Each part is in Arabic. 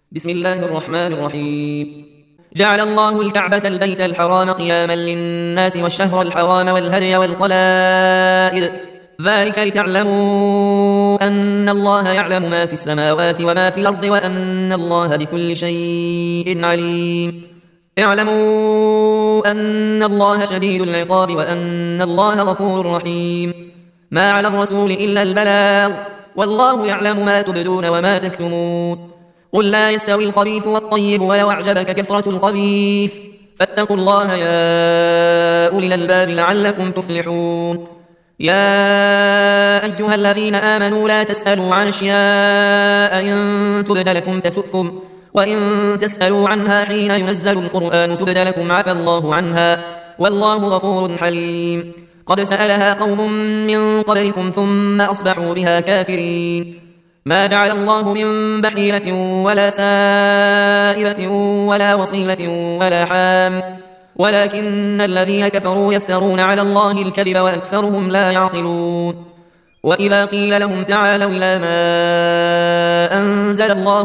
بسم الله الرحمن الرحيم. جعل الله الكعبة البيت الحرام قياما للناس والشهر الحرام والهدي والقلائد، ذلك لتعلموا أن الله يعلم ما في السماوات وما في الأرض وأن الله بكل شيء عليم. اعلموا أن الله شديد العقاب وأن الله غفور رحيم. ما على الرسول إلا البلاغ، والله يعلم ما تبدون وما تكتمون. قل لا يستوي الخبيث والطيب ولو أعجبك كثرة الخبيث، فاتقوا الله يا أولي الألباب لعلكم تفلحون. يا أيها الذين آمنوا لا تسألوا عن أشياء إن تبد لكم تسؤكم، وإن تسألوا عنها حين ينزل القرآن تبد لكم عفى الله عنها، والله غفور حليم. قد سألها قوم من قبلكم ثم أصبحوا بها كافرين. ما جعل الله من بحيلة ولا سائبة ولا وصيلة ولا حام، ولكن الذين كفروا يفترون على الله الكذب وأكثرهم لا يعقلون. وإذا قيل لهم تعالوا إلى ما أنزل الله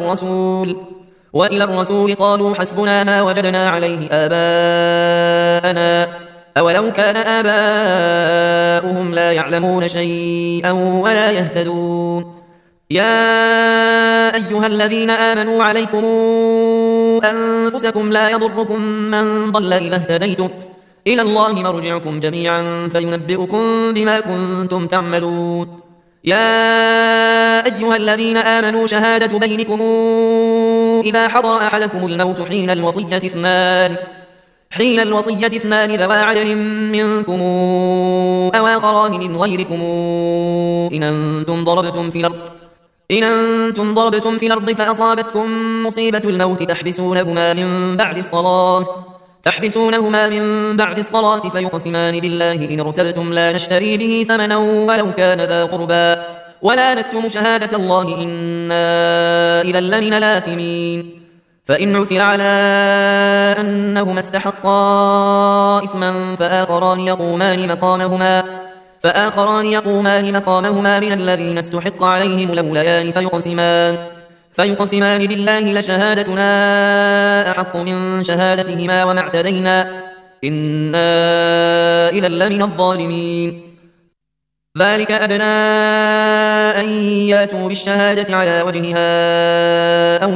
وإلى الرسول قالوا حسبنا ما وجدنا عليه آباءنا، أولو كان آباؤهم لا يعلمون شيئا ولا يهتدون. يا أيها الذين آمنوا عليكم أنفسكم لا يضركم من ضل إذا اهتديتم، إلى الله مرجعكم جميعا فينبئكم بما كنتم تعملون. يا أيها الذين آمنوا شهادة بينكم إذا حضر أحدكم الموت حين الوصية اثنان ذوى عدل منكم أو آخران من غيركم إن أنتم ضربتم في الأرض فأصابتكم مصيبة الموت تحبسونهما من بعد الصلاة فيقسمان بالله إن ارتبتم لا نشتري به ثمنا ولو كان ذا قربى ولا نكتم شهادة الله إنا إذا لمن الآثمين. فإن عثر على أنهما استحقا إثما فآخران يقومان مقامهما من الذين استحق عليهم الأوليان فيقسمان بالله لشهادتنا أحق من شهادتهما وما اعتدينا إنا إذا لمن الظالمين. ذلك أدنى أن ياتوا بالشهادة على وجهها أو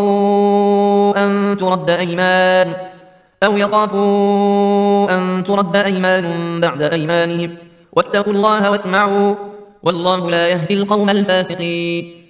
يخافوا أن ترد أيمان بعد أيمانهم، واتقوا الله واسمعوا، والله لا يهدي القوم الفاسقين.